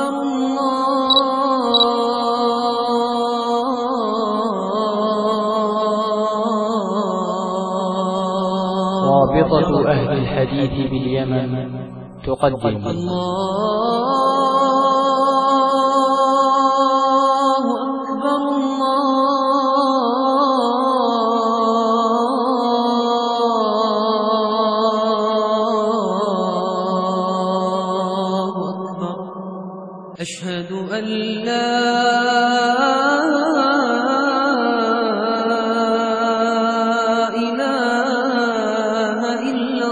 رابطة أهل الحديث باليمن تقدم أشهد أن لا إله إلا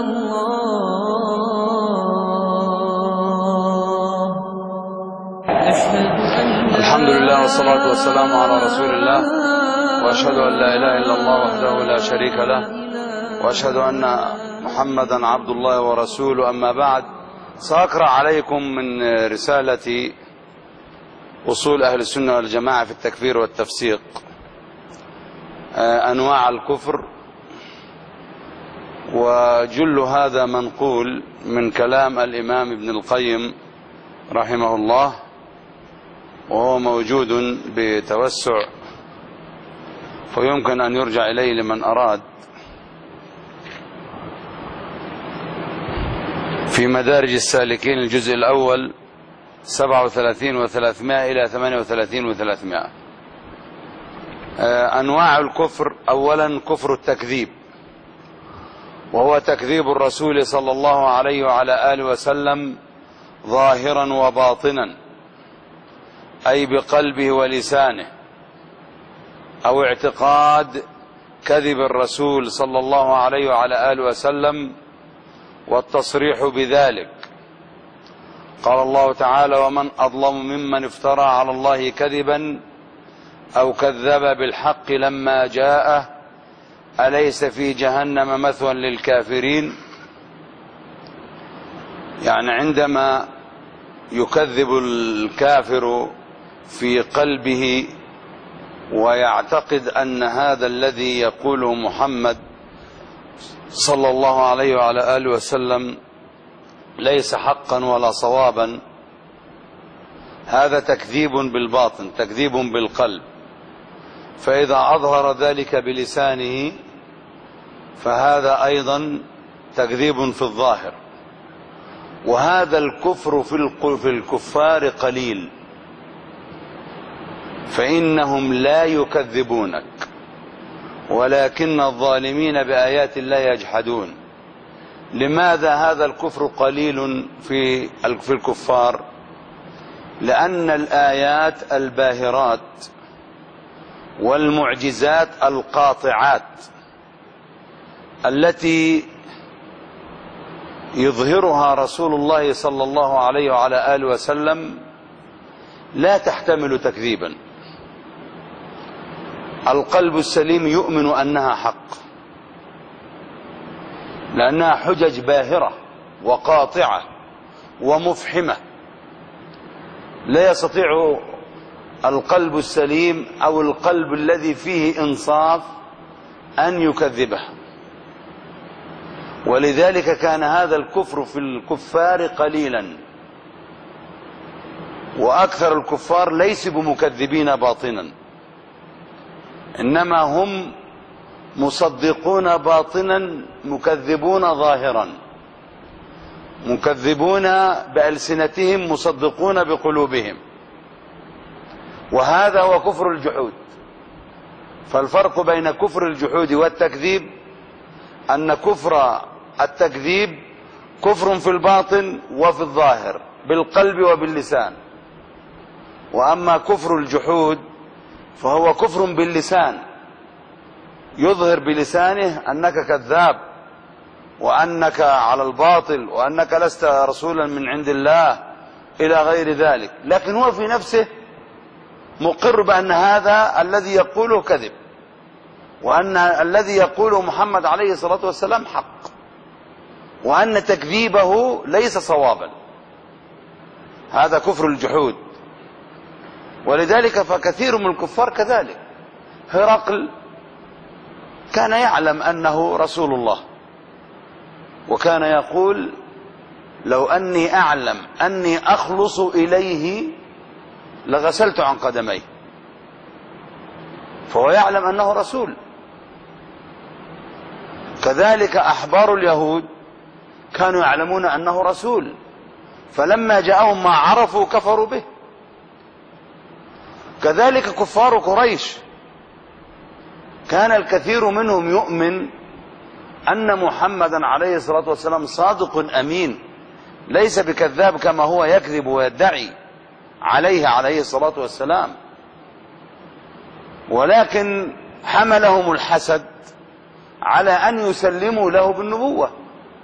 الله. أشهد أن الحمد لله والصلاة والسلام على رسول الله، وأشهد أن لا إله إلا الله وحده لا شريك له، وأشهد أن محمدا عبد الله ورسوله. أما بعد، سأقرأ عليكم من رسالة أصول أهل السنة والجماعة في التكفير والتفسيق أنواع الكفر، وجل هذا منقول من كلام الإمام ابن القيم رحمه الله، وهو موجود بتوسع فيمكن أن يرجع إليه لمن أراد في مدارج السالكين الجزء الأول 37 و300 إلى 38 و300. أنواع الكفر: أولا كفر التكذيب، وهو تكذيب الرسول صلى الله عليه وعلى آله وسلم ظاهرا وباطنا، أي بقلبه ولسانه، أو اعتقاد كذب الرسول صلى الله عليه وعلى آله وسلم والتصريح بذلك. قال الله تعالى: ومن أظلم ممن افترى على الله كذبا أو كذب بالحق لما جاءه أليس في جهنم مثوى للكافرين. يعني عندما يكذب الكافر في قلبه ويعتقد أن هذا الذي يقوله محمد صلى الله عليه وعلى آله وسلم ليس حقا ولا صوابا، هذا تكذيب بالباطن، تكذيب بالقلب. فإذا أظهر ذلك بلسانه فهذا أيضا تكذيب في الظاهر. وهذا الكفر في الكفار قليل، فإنهم لا يكذبونك، ولكن الظالمين بآيات الله يجحدون. لماذا هذا الكفر قليل في الكفار؟ لأن الآيات الباهرات والمعجزات القاطعات التي يظهرها رسول الله صلى الله عليه وعلى آله وسلم لا تحتمل تكذيبا. القلب السليم يؤمن أنها حق، لأنها حجج باهرة وقاطعة ومفحمة، لا يستطيع القلب السليم أو القلب الذي فيه إنصاف أن يكذبها. ولذلك كان هذا الكفر في الكفار قليلا، وأكثر الكفار ليسوا بمكذبين باطنا، إنما هم مصدقون باطنا مكذبون ظاهرا، مكذبون بألسنتهم مصدقون بقلوبهم، وهذا هو كفر الجحود. فالفرق بين كفر الجحود والتكذيب أن كفر التكذيب كفر في الباطن وفي الظاهر بالقلب وباللسان، وأما كفر الجحود فهو كفر باللسان، يظهر بلسانه أنك كذاب وأنك على الباطل وأنك لست رسولا من عند الله إلى غير ذلك، لكن هو في نفسه مقر بأن هذا الذي يقوله كذب، وأن الذي يقوله محمد عليه الصلاة والسلام حق، وأن تكذيبه ليس صوابا. هذا كفر الجحود. ولذلك فكثير من الكفار كذلك. هرقل كان يعلم أنه رسول الله، وكان يقول لو أني أعلم أني أخلص إليه لغسلت عن قدميه. فهو يعلم أنه رسول. كذلك أحبار اليهود كانوا يعلمون أنه رسول، فلما جاءهم ما عرفوا كفروا به. كذلك كفار قريش كان الكثير منهم يؤمن أن محمدا عليه الصلاة والسلام صادق أمين، ليس بكذاب كما هو يكذب ويدعي عليه الصلاة والسلام، ولكن حملهم الحسد على أن يسلموا له بالنبوة،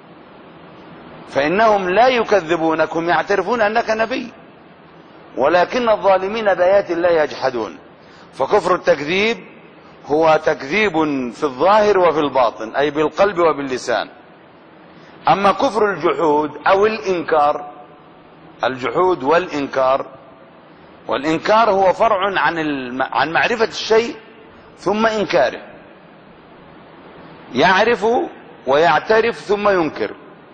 فإنهم لا يكذبونكم، يعترفون أنك نبي، ولكن الظالمين بآيات الله يجحدون. فكفر التكذيب هو تكذيب في الظاهر وفي الباطن، أي بالقلب وباللسان. أما كفر الجحود أو الإنكار، الجحود والإنكار هو فرع عن معرفة الشيء ثم إنكاره، يعرف ويعترف ثم ينكر.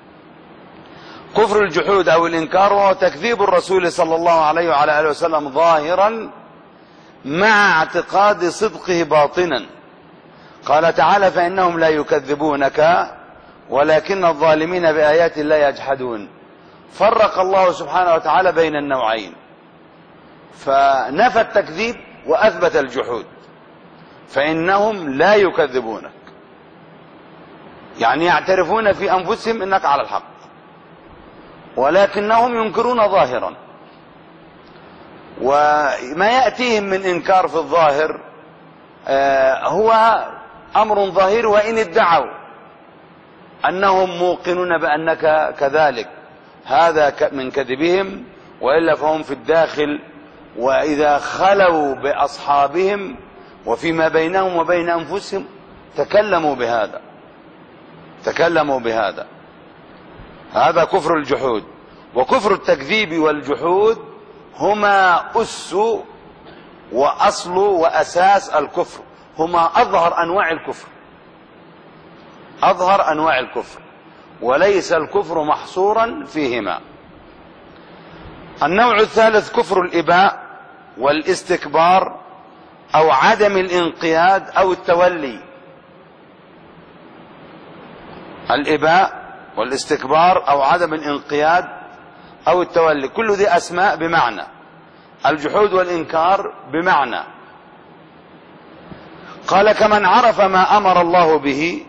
كفر الجحود أو الإنكار هو تكذيب الرسول صلى الله عليه وعلى آله وسلم ظاهرا مع اعتقاد صدقه باطنا. قال تعالى: فإنهم لا يكذبونك ولكن الظالمين بآيات الله يجحدون. فرق الله سبحانه وتعالى بين النوعين، فنفى التكذيب وأثبت الجحود. فإنهم لا يكذبونك، يعني يعترفون في أنفسهم أنك على الحق، ولكنهم ينكرون ظاهرا. وما يأتيهم من إنكار في الظاهر هو أمر ظاهر، وإن ادعوا أنهم موقنون بأنك كذلك، هذا من كذبهم، وإلا فهم في الداخل. وإذا خلوا بأصحابهم وفيما بينهم وبين أنفسهم تكلموا بهذا. هذا كفر الجحود. وكفر التكذيب والجحود هما أس وأصل وأساس الكفر، هما أظهر أنواع الكفر، وليس الكفر محصورا فيهما. النوع الثالث كفر الإباء والاستكبار أو عدم الانقياد أو التولي. الإباء والاستكبار أو عدم الانقياد أو التولي، كل دي أسماء بمعنى. الجحود والإنكار بمعنى. قال: كمن عرف ما أمر الله به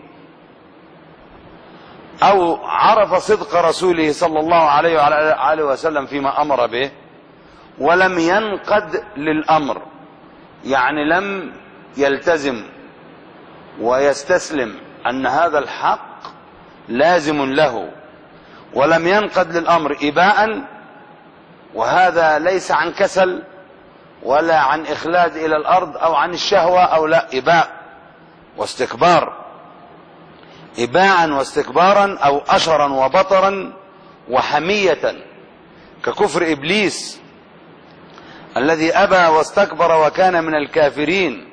أو عرف صدق رسوله صلى الله عليه وعلى آله وسلم فيما أمر به ولم ينقد للأمر، يعني لم يلتزم ويستسلم أن هذا الحق لازم له، ولم ينقد للأمر إباء، وهذا ليس عن كسل ولا عن إخلاد إلى الأرض أو عن الشهوة أو لا، إباء واستكبار، إباعا واستكبارا أو أشرا وبطرا وحمية، ككفر إبليس الذي أبى واستكبر وكان من الكافرين.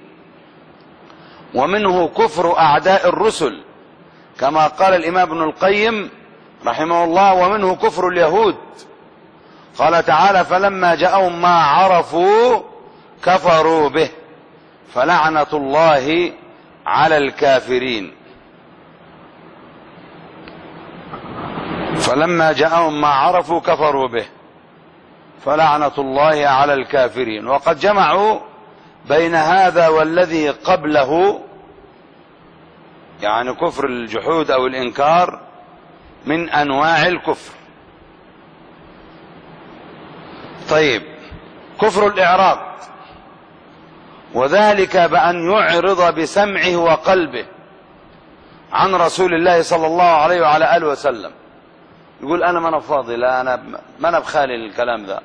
ومنه كفر أعداء الرسل كما قال الإمام ابن القيم رحمه الله: ومنه كفر اليهود. قال تعالى: فلما جاءهم ما عرفوا كفروا به فلعنة الله على الكافرين. فلما جاءهم ما عرفوا كفروا به فلعنة الله على الكافرين. وقد جمعوا بين هذا والذي قبله، يعني كفر الجحود أو الإنكار من أنواع الكفر. طيب، كفر الإعراض، وذلك بأن يعرض بسمعه وقلبه عن رسول الله صلى الله عليه وعلى آله وسلم. يقول: أنا ما أنا فاضي، لا أنا ما أنا بخالي الكلام ذا.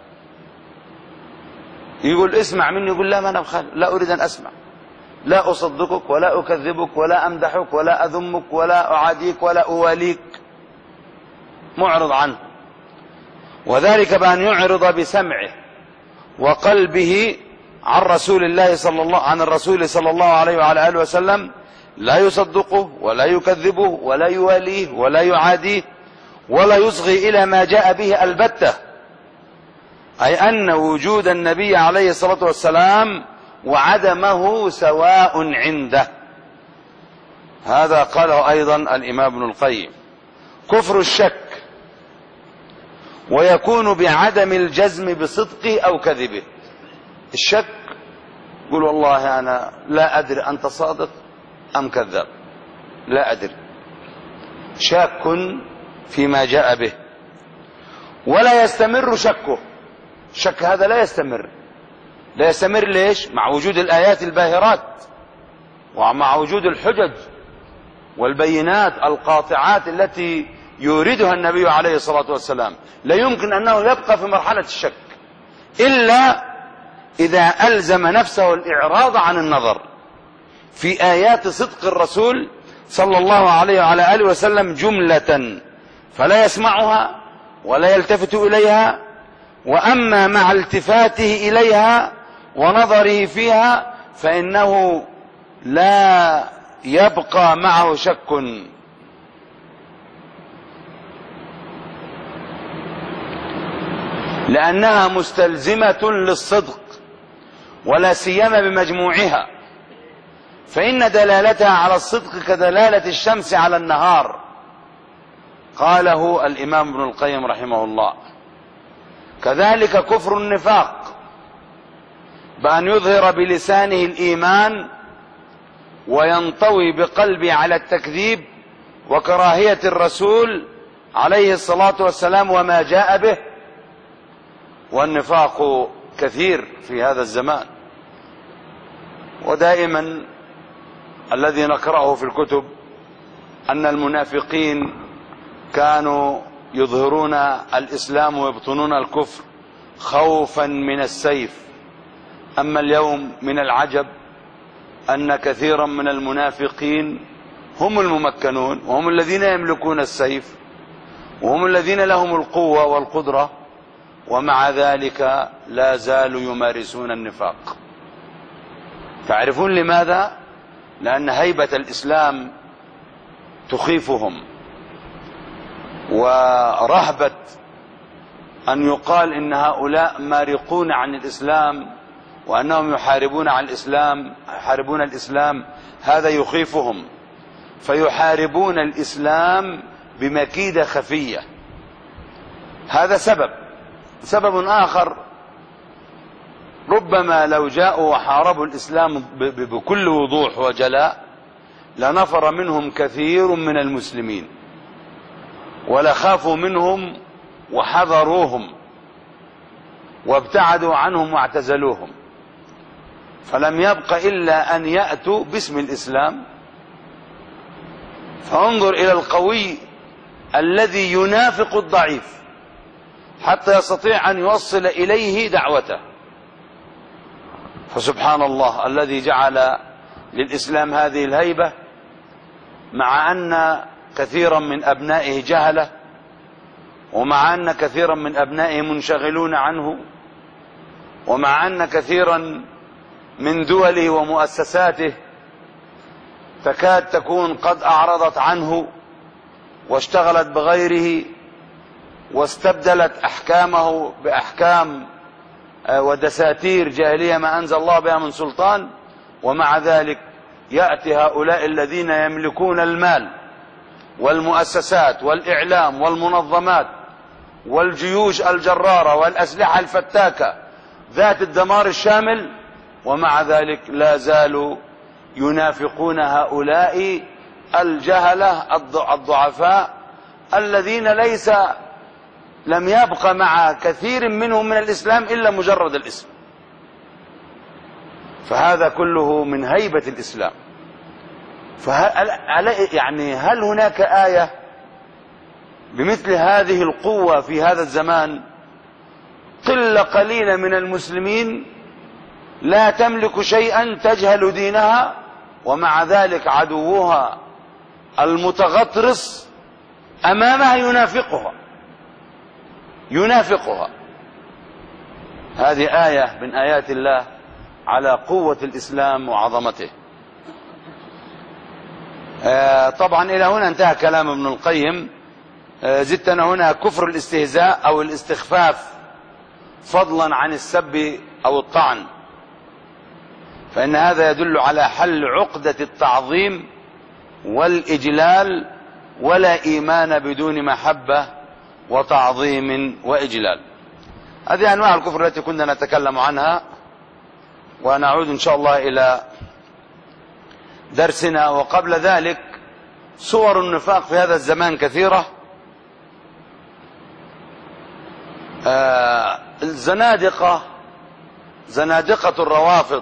يقول: اسمع مني، يقول: لا ما أنا بخالي، لا أريد أن أسمع، لا أصدقك ولا أكذبك ولا أمدحك ولا أذمك ولا أعاديك ولا أواليك، معرض عنه. وذلك بأن يعرض بسمعه وقلبه عن رسول الله صلى الله عليه وعلى آله وسلم، لا يصدقه ولا يكذبه ولا يواليه ولا يعاديه، ولا يصغي إلى ما جاء به البتة، أي أن وجود النبي عليه الصلاة والسلام وعدمه سواء عنده. هذا قاله أيضا الإمام ابن القيم. كفر الشك، ويكون بعدم الجزم بصدقه أو كذبه. الشك قل والله أنا لا أدري أنت صادق أم كذاب، لا أدري، شاك فيما جاء به، ولا يستمر شكه. الشك هذا لا يستمر. لا يستمر ليش؟ مع وجود الآيات الباهرات، ومع وجود الحجج والبينات القاطعات التي يوردها النبي عليه الصلاة والسلام. لا يمكن أنه يبقى في مرحلة الشك إلا إذا ألزم نفسه الإعراض عن النظر في آيات صدق الرسول صلى الله عليه وعلى آله وسلم جملة، فلا يسمعها ولا يلتفت إليها. وأما مع التفاته إليها ونظره فيها فإنه لا يبقى معه شك. لأنها مستلزمة للصدق، ولا سيما بمجموعها، فإن دلالتها على الصدق كدلالة الشمس على النهار. قاله الإمام ابن القيم رحمه الله. كذلك كفر النفاق، بأن يظهر بلسانه الإيمان وينطوي بقلبه على التكذيب وكراهية الرسول عليه الصلاة والسلام وما جاء به. والنفاق كثير في هذا الزمان، ودائما الذي نقرأه في الكتب أن المنافقين كانوا يظهرون الإسلام ويبطنون الكفر خوفا من السيف. أما اليوم من العجب أن كثيرا من المنافقين هم الممكنون، وهم الذين يملكون السيف، وهم الذين لهم القوة والقدرة، ومع ذلك لا زالوا يمارسون النفاق. تعرفون لماذا؟ لأن هيبة الإسلام تخيفهم، ورهبة أن يقال إن هؤلاء مارقون عن الإسلام وأنهم يحاربون الإسلام هذا يخيفهم، فيحاربون الإسلام بمكيدة خفية. هذا سبب آخر، ربما لو جاءوا وحاربوا الإسلام بكل وضوح وجلاء لنفر منهم كثير من المسلمين، ولخافوا منهم وحذروهم وابتعدوا عنهم واعتزلوهم، فلم يبق إلا أن يأتوا باسم الإسلام. فانظر إلى القوي الذي ينافق الضعيف حتى يستطيع أن يوصل إليه دعوته. فسبحان الله الذي جعل للإسلام هذه الهيبة، مع أن كثيرا من أبنائه جهلة، ومع أن كثيرا من أبنائه منشغلون عنه، ومع أن كثيرا من دوله ومؤسساته تكاد تكون قد أعرضت عنه واشتغلت بغيره واستبدلت أحكامه بأحكام ودساتير جاهلية ما أنزل الله بها من سلطان. ومع ذلك يأتي هؤلاء الذين يملكون المال والمؤسسات والإعلام والمنظمات والجيوش الجرارة والأسلحة الفتاكة ذات الدمار الشامل، ومع ذلك لا زالوا ينافقون هؤلاء الجهلة الضعفاء الذين لم يبق مع كثير منهم من الإسلام إلا مجرد الاسم. فهذا كله من هيبة الإسلام. هل هناك آية بمثل هذه القوة في هذا الزمان؟ قلة قليلة من المسلمين لا تملك شيئا، تجهل دينها، ومع ذلك عدوها المتغطرس أمامها ينافقها. هذه آية من آيات الله على قوة الإسلام وعظمته. طبعا إلى هنا انتهى كلام ابن القيم زدتنا هنا كفر الاستهزاء أو الاستخفاف فضلا عن السب أو الطعن، فإن هذا يدل على حل عقدة التعظيم والإجلال، ولا إيمان بدون محبة وتعظيم وإجلال. هذه أنواع الكفر التي كنا نتكلم عنها، ونعود إن شاء الله إلى درسنا. وقبل ذلك صور النفاق في هذا الزمان كثيرة. زنادقة الروافض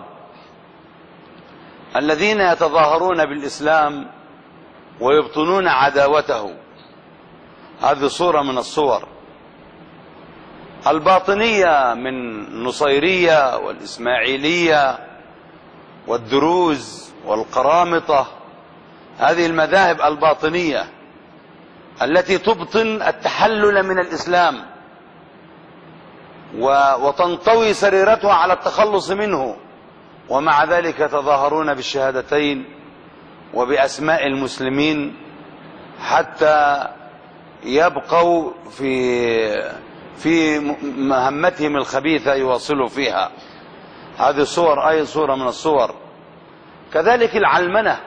الذين يتظاهرون بالإسلام ويبطنون عداوته، هذه صورة من الصور. الباطنية من النصيرية والإسماعيلية والدروز والقرامطة، هذه المذاهب الباطنية التي تبطن التحلل من الإسلام وتنطوي سريرتها على التخلص منه، ومع ذلك يتظاهرون بالشهادتين وبأسماء المسلمين حتى يبقوا في مهمتهم الخبيثة يواصلوا فيها. هذه صور، أي صورة من الصور. كذلك العلمنة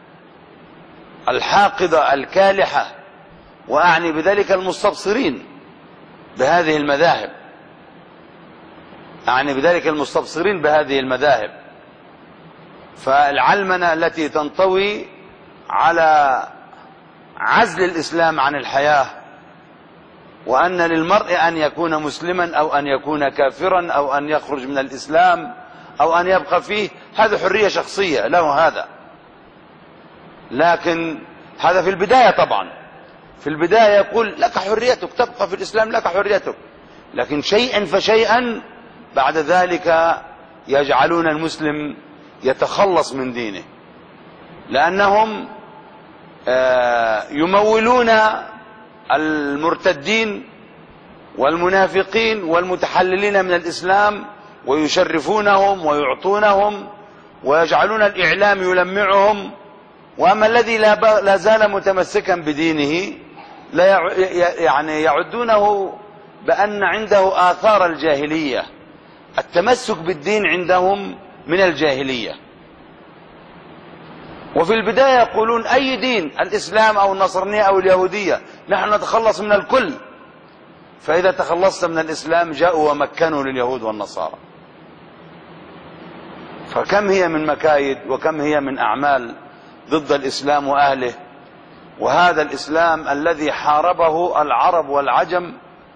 الحاقدة الكالحة، وأعني بذلك المستبصرين بهذه المذاهب، أعني بذلك المستبصرين بهذه المذاهب. فالعلمنة التي تنطوي على عزل الإسلام عن الحياة، وأن للمرء أن يكون مسلما أو أن يكون كافرا أو أن يخرج من الإسلام أو أن يبقى فيه، هذا حرية شخصية له هذا. لكن هذا في البداية طبعا، في البداية يقول لك حريتك، تبقى في الإسلام لك حريتك، لكن شيئا فشيئا بعد ذلك يجعلون المسلم يتخلص من دينه، لأنهم يمولون المرتدين والمنافقين والمتحللين من الإسلام ويشرفونهم ويعطونهم ويجعلون الإعلام يلمعهم. وأما الذي لا زال متمسكا بدينه لا يعني يعدونه بأن عنده آثار الجاهلية. التمسك بالدين عندهم من الجاهلية. وفي البداية يقولون أي دين، الإسلام أو النصرانية أو اليهودية، نحن نتخلص من الكل. فإذا تخلصت من الإسلام جاءوا ومكنوا لليهود والنصارى. فكم هي من مكايد وكم هي من أعمال ضد الإسلام وأهله. وهذا الإسلام الذي حاربه العرب والعجم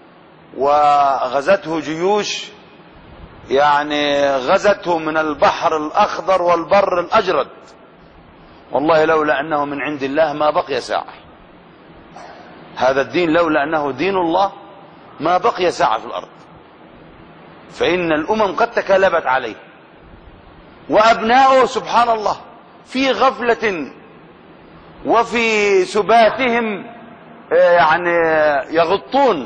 وغزته جيوش، يعني غزته من البحر الأخضر والبر الأجرد، والله لولا أنه من عند الله ما بقي ساعة. هذا الدين لولا أنه دين الله ما بقي ساعة في الأرض، فإن الأمم قد تكالبت عليه، وأبناؤه سبحان الله في غفلة وفي سباتهم يعني يغطون،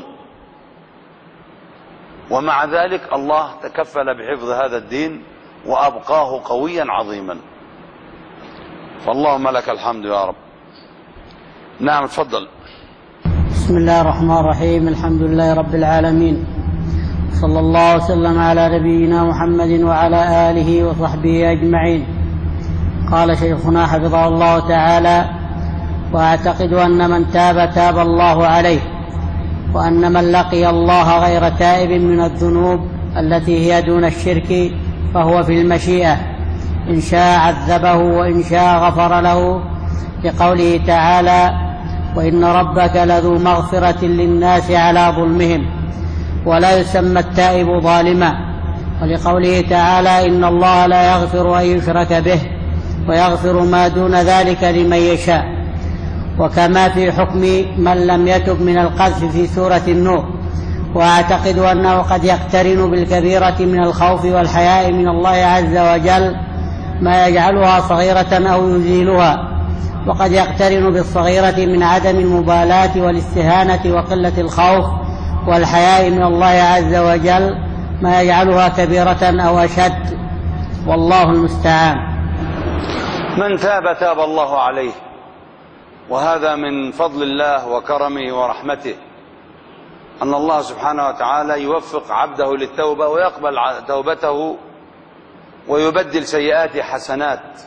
ومع ذلك الله تكفل بحفظ هذا الدين وأبقاه قويا عظيما. فاللهم لك الحمد يا رب. نعم تفضل. بسم الله الرحمن الرحيم. الحمد لله رب العالمين، صلى الله وسلم على نبينا محمد وعلى آله وصحبه أجمعين. قال شيخنا حفظه الله تعالى: وأعتقد أن من تاب تاب الله عليه، وأن من لقي الله غير تائب من الذنوب التي هي دون الشرك فهو في المشيئة، إن شاء عذبه وإن شاء غفر له، لقوله تعالى: وإن ربك لذو مغفرة للناس على ظلمهم، ولا يسمى التائب ظالما، ولقوله تعالى: إن الله لا يغفر أن يشرك به ويغفر ما دون ذلك لمن يشاء. وكما في حكم من لم يتب من القذف في سورة النور. وأعتقد أنه قد يقترن بالكبيرة من الخوف والحياء من الله عز وجل ما يجعلها صغيرة أو يزيلها، وقد يقترن بالصغيرة من عدم المبالاة والاستهانة وقلة الخوف والحياء من الله عز وجل ما يجعلها كبيرة أو أشد، والله المستعان. من تاب تاب الله عليه، وهذا من فضل الله وكرمه ورحمته، أن الله سبحانه وتعالى يوفق عبده للتوبة ويقبل توبته ويبدل سيئات حسنات.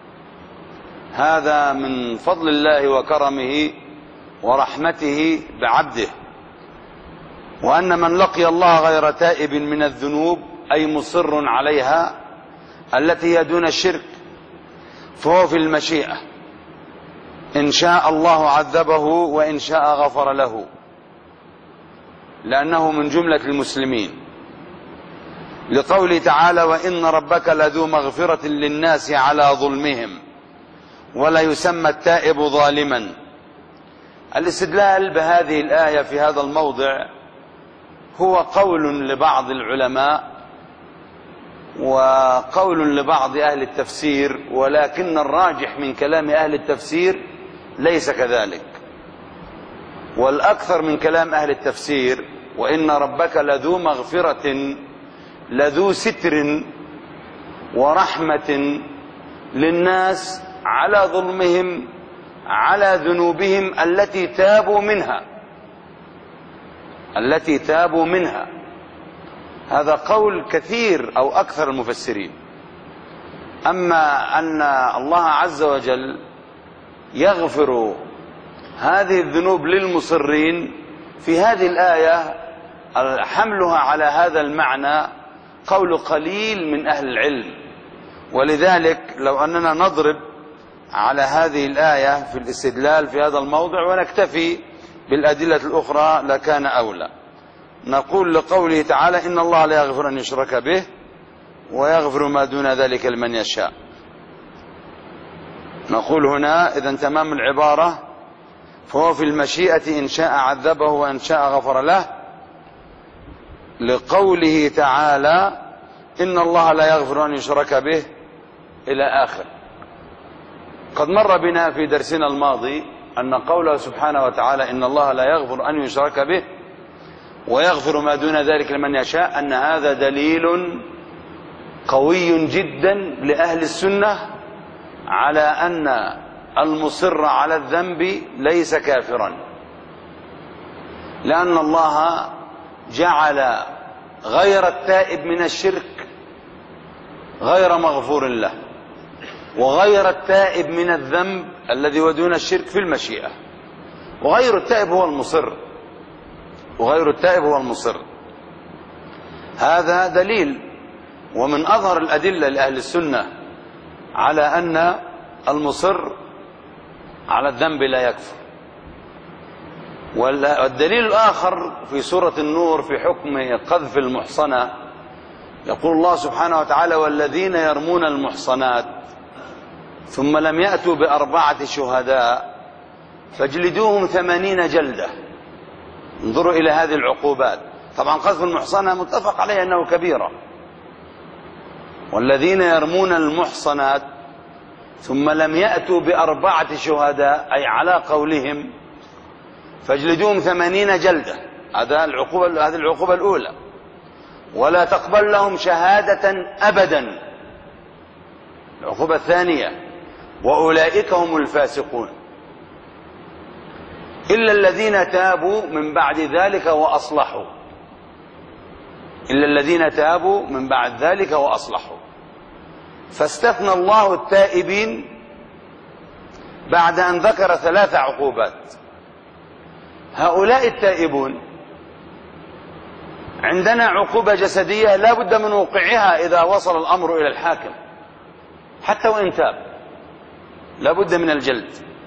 هذا من فضل الله وكرمه ورحمته بعبده. وأن من لقي الله غير تائب من الذنوب أي مصر عليها التي هي دون الشرك فهو في المشيئة، إن شاء الله عذبه وإن شاء غفر له، لأنه من جملة المسلمين، لقوله تعالى: وإن ربك لذو مغفرة للناس على ظلمهم ولا يسمى التائب ظالما. الاستدلال بهذه الآية في هذا الموضع هو قول لبعض العلماء وقول لبعض أهل التفسير، ولكن الراجح من كلام أهل التفسير ليس كذلك، والأكثر من كلام أهل التفسير: وإن ربك لذو مغفرة لذو ستر ورحمة للناس على ظلمهم على ذنوبهم التي تابوا منها. هذا قول كثير أو أكثر المفسرين. أما أن الله عز وجل يغفر هذه الذنوب للمصرين، في هذه الآية حملها على هذا المعنى قول قليل من أهل العلم، ولذلك لو أننا نضرب على هذه الآية في الاستدلال في هذا الموضع ونكتفي بالأدلة الأخرى لكان أولى. نقول لقوله تعالى: إن الله لا يغفر أن يشرك به ويغفر ما دون ذلك لمن يشاء. نقول هنا إذا تمام العبارة: فهو في المشيئة إن شاء عذبه وإن شاء غفر له، لقوله تعالى: إن الله لا يغفر أن يشرك به إلى آخر. قد مر بنا في درسنا الماضي أن قوله سبحانه وتعالى: إن الله لا يغفر أن يشرك به ويغفر ما دون ذلك لمن يشاء، أن هذا دليل قوي جدا لأهل السنة على أن المصر على الذنب ليس كافرا، لأن الله جعل غير التائب من الشرك غير مغفور له، وغير التائب من الذنب الذي هو دون الشرك في المشيئة، وغير التائب هو المصر. هذا دليل ومن أظهر الأدلة لأهل السنة على أن المصر على الذنب لا يكفر. والدليل الآخر في سورة النور في حكم قذف المحصنة، يقول الله سبحانه وتعالى: والذين يرمون المحصنات ثم لم يأتوا ب4 شهداء فاجلدوهم 80 جلدة. انظروا إلى هذه العقوبات. طبعا قذف المحصنة متفق عليه أنه كبيرة. والذين يرمون المحصنات ثم لم يأتوا ب4 شهداء، أي على قولهم، فاجلدوهم 80 جلدة. هذه العقوبة الأولى. ولا تقبل لهم شهادة أبدا. العقوبة الثانية: وأولئك هم الفاسقون إلا الذين تابوا من بعد ذلك وأصلحوا. فاستثنى الله التائبين بعد أن ذكر 3 عقوبات. هؤلاء التائبون عندنا عقوبة جسدية لا بد من وقوعها إذا وصل الأمر إلى الحاكم، حتى وإن تاب لا بد من الجلد.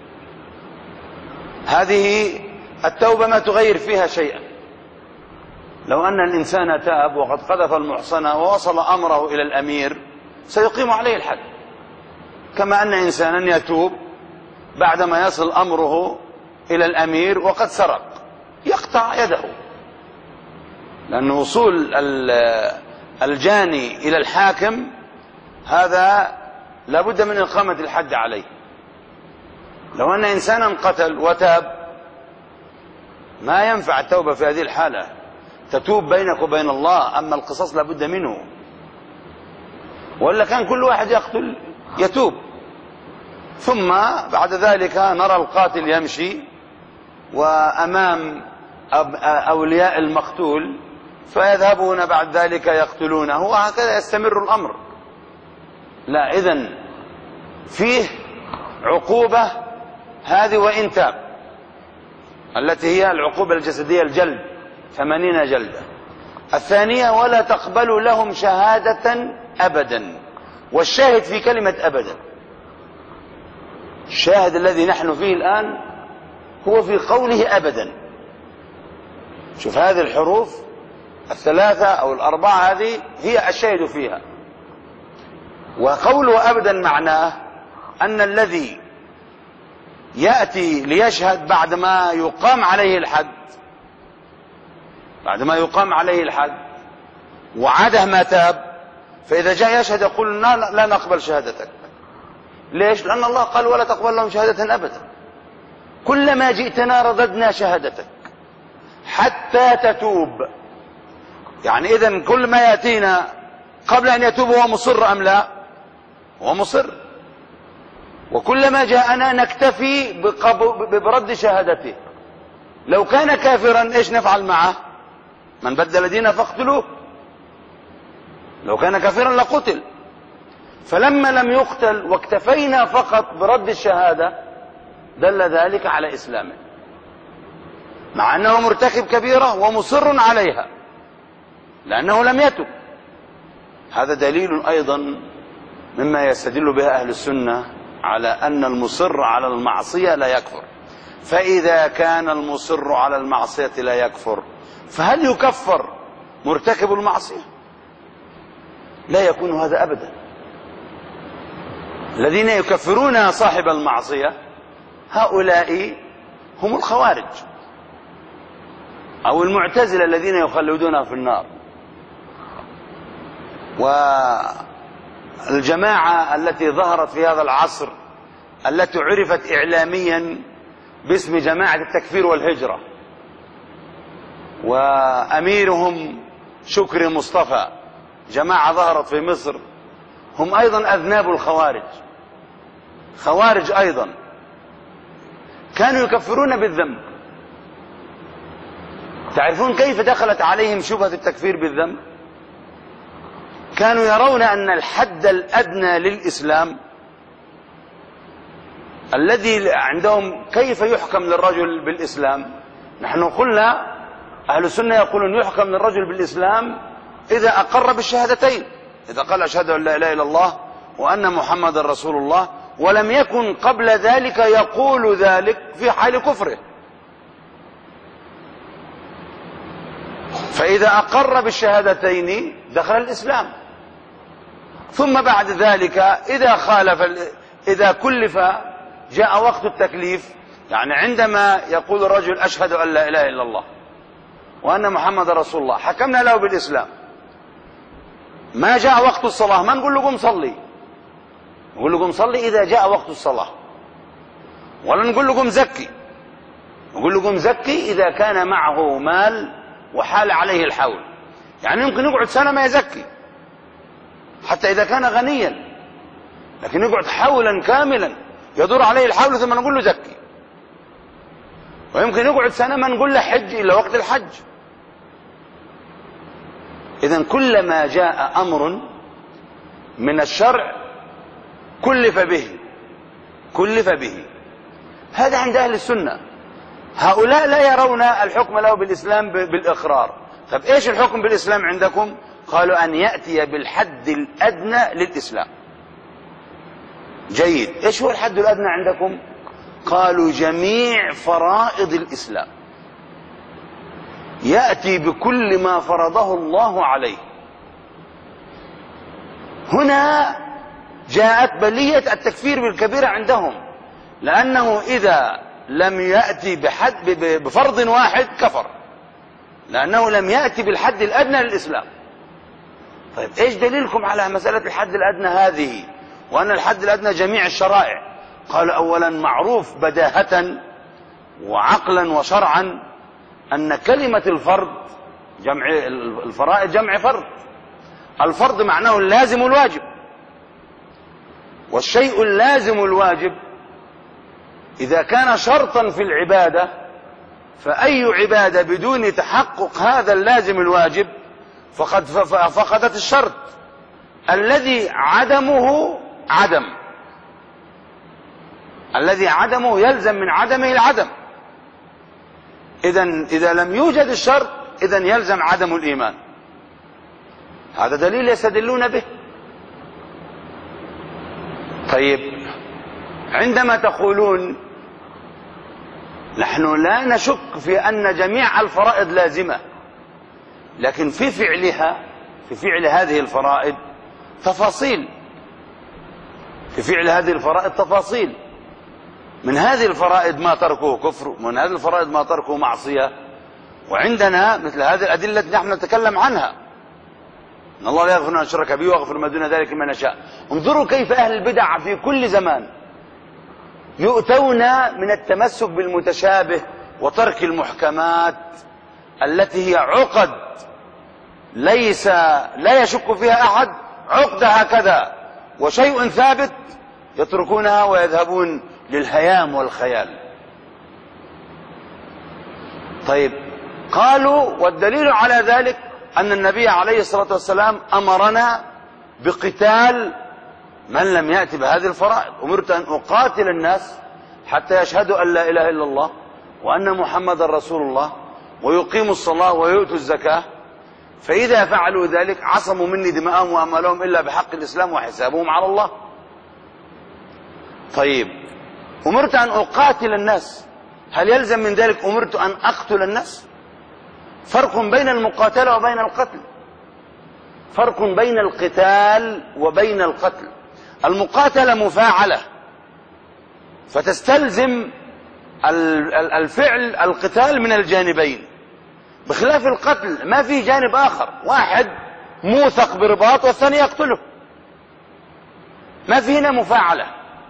هذه التوبة ما تغير فيها شيئا. لو أن الإنسان تاب وقد قذف المحصنة ووصل أمره إلى الأمير سيقيم عليه الحد، كما أن إنسانا يتوب بعدما يصل أمره إلى الأمير وقد سرق يقطع يده، لأن وصول الجاني إلى الحاكم هذا لا بد من إقامة الحد عليه. لو أن إنسانا قتل وتاب ما ينفع التوبة في هذه الحالة، تتوب بينك وبين الله، أما القصاص لا بد منه، ولا كان كل واحد يقتل يتوب. ثم بعد ذلك نرى القاتل يمشي وأمام أولياء المقتول فيذهبون بعد ذلك يقتلونه، وهكذا يستمر الأمر. لا، إذن فيه عقوبة هذه وإن تاب، التي هي العقوبة الجسدية الجلد 80 جلدة. الثانية ولا تقبل لهم شهادة أبدا. والشاهد في كلمة أبدا، الشاهد الذي نحن فيه الآن هو في قوله أبدا. شوف هذه الحروف الثلاثة أو الأربعة هذه هي الشاهد فيها. وقوله أبدا معناه أن الذي يأتي ليشهد بعدما يقام عليه الحد وعاده ما تاب، فإذا جاء يشهد يقول لا نقبل شهادتك. ليش؟ لأن الله قال ولا تقبل لهم شهادة أبدا. كلما جئتنا رددنا شهادتك حتى تتوب. يعني إذن كل ما يأتينا قبل أن يتوب هو مصر أم لا؟ هو مصر. وكلما جاءنا نكتفي برد شهادته. لو كان كافرا ايش نفعل معه؟ من بدل دينه فاقتلوه. لو كان كافرا لقتل. فلما لم يقتل واكتفينا فقط برد الشهادة دل ذلك على إسلامه، مع أنه مرتكب كبيرة ومصر عليها لأنه لم يتب. هذا دليل أيضا مما يستدل به أهل السنة على أن المصر على المعصية لا يكفر. فإذا كان المصر على المعصية لا يكفر، فهل يكفر مرتكب المعصية؟ لا يكون هذا أبدا. الذين يكفرون صاحب المعصية هؤلاء هم الخوارج أو المعتزلة الذين يخلدونها في النار. والجماعة التي ظهرت في هذا العصر التي عرفت إعلاميا باسم جماعة التكفير والهجرة، وأميرهم شكري مصطفى، جماعة ظهرت في مصر، هم أيضا أذناب الخوارج، خوارج أيضا، كانوا يكفرون بالذنب. تعرفون كيف دخلت عليهم شبهة التكفير بالذنب؟ كانوا يرون أن الحد الأدنى للإسلام الذي عندهم، كيف يحكم للرجل بالإسلام؟ نحن قلنا أهل السنة يقولون يحكم للرجل بالإسلام إذا أقر بالشهادتين، إذا قال أشهد أن لا إله إلا الله وأن محمد رسول الله، ولم يكن قبل ذلك يقول ذلك في حال كفره. فإذا أقر بالشهادتين دخل الإسلام. ثم بعد ذلك إذا كلف جاء وقت التكليف، يعني عندما يقول الرجل أشهد أن لا إله إلا الله وأن محمد رسول الله، حكمنا له بالإسلام. ما جاء وقت الصلاة ما نقول له قم صلي، نقول له قم صلي إذا جاء وقت الصلاة، ولا نقول له قم زكي، نقول له قم زكي إذا كان معه مال وحال عليه الحول. يعني يمكن يقعد سنة ما يزكي حتى إذا كان غنيا، لكن يقعد حولا كاملا يدور عليه الحول ثم نقول له زكي. ويمكن يقعد سنة ما نقول له حج إلا وقت الحج. إذن كلما جاء أمر من الشرع كلف به. هذا عند أهل السنة. هؤلاء لا يرون الحكم له بالإسلام بالإقرار. طب إيش الحكم بالإسلام عندكم؟ قالوا أن يأتي بالحد الأدنى للإسلام. جيد، إيش هو الحد الأدنى عندكم؟ قالوا جميع فرائض الإسلام، يأتي بكل ما فرضه الله عليه. هنا جاءت بلية التكفير بالكبيرة عندهم، لأنه إذا لم يأتي بفرض واحد كفر، لأنه لم يأتي بالحد الأدنى للإسلام. طيب إيش دليلكم على مسألة الحد الأدنى هذه وأن الحد الأدنى جميع الشرائع؟ قال أولا معروف بداهة وعقلا وشرعا أن كلمة الفرض جمع الفرائض جمع فرض. الفرض معناه اللازم والواجب، والشيء اللازم الواجب إذا كان شرطا في العبادة، فأي عبادة بدون تحقق هذا اللازم الواجب فقدت الشرط. الذي عدمه عدم، الذي عدمه يلزم من عدمه العدم. إذا لم يوجد الشرط إذن يلزم عدم الإيمان. هذا دليل يستدلون به. طيب، عندما تقولون نحن لا نشك في أن جميع الفرائض لازمة، لكن في فعل هذه الفرائض تفاصيل، من هذه الفرائض ما تركه كفر، ومن هذه الفرائض ما تركه معصية. وعندنا مثل هذه الأدلة التي نحن نتكلم عنها، إن الله لا يغفر أن يشرك به ويغفر ما دون ذلك من يشاء. انظروا كيف أهل البدع في كل زمان يؤتون من التمسك بالمتشابه وترك المحكمات التي هي عقد لا يشك فيها أحد، عقد هكذا وشيء ثابت، يتركونها ويذهبون للهيام والخيال. طيب، قالوا والدليل على ذلك أن النبي عليه الصلاة والسلام أمرنا بقتال من لم يأتي بهذه الفرائض. أمرت أن أقاتل الناس حتى يشهدوا أن لا إله إلا الله وأن محمد رسول الله ويقيموا الصلاة ويؤتوا الزكاة، فإذا فعلوا ذلك عصموا مني دماءهم وأموالهم إلا بحق الإسلام وحسابهم على الله. طيب، أمرت أن أقاتل الناس، هل يلزم من ذلك أمرت أن أقتل الناس؟ فرق بين المقاتلة وبين القتل، فرق بين القتال وبين القتل. المقاتلة مفاعلة فتستلزم الفعل القتال من الجانبين، بخلاف القتل ما فيه جانب آخر، واحد موثق برباط والثاني يقتله، ما فيه هنا مفاعلة،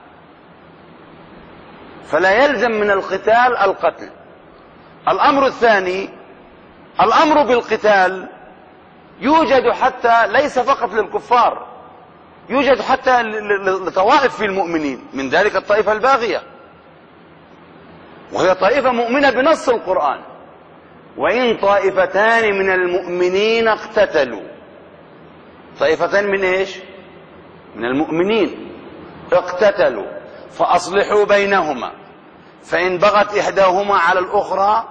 فلا يلزم من القتال القتل. الأمر الثاني، الأمر بالقتال يوجد حتى ليس فقط للكفار، يوجد حتى لطوائف في المؤمنين، من ذلك الطائفة الباغية، وهي طائفة مؤمنة بنص القرآن: وإن طائفتان من المؤمنين اقتتلوا. طائفتان من ايش؟ من المؤمنين اقتتلوا فأصلحوا بينهما، فإن بغت إحداهما على الأخرى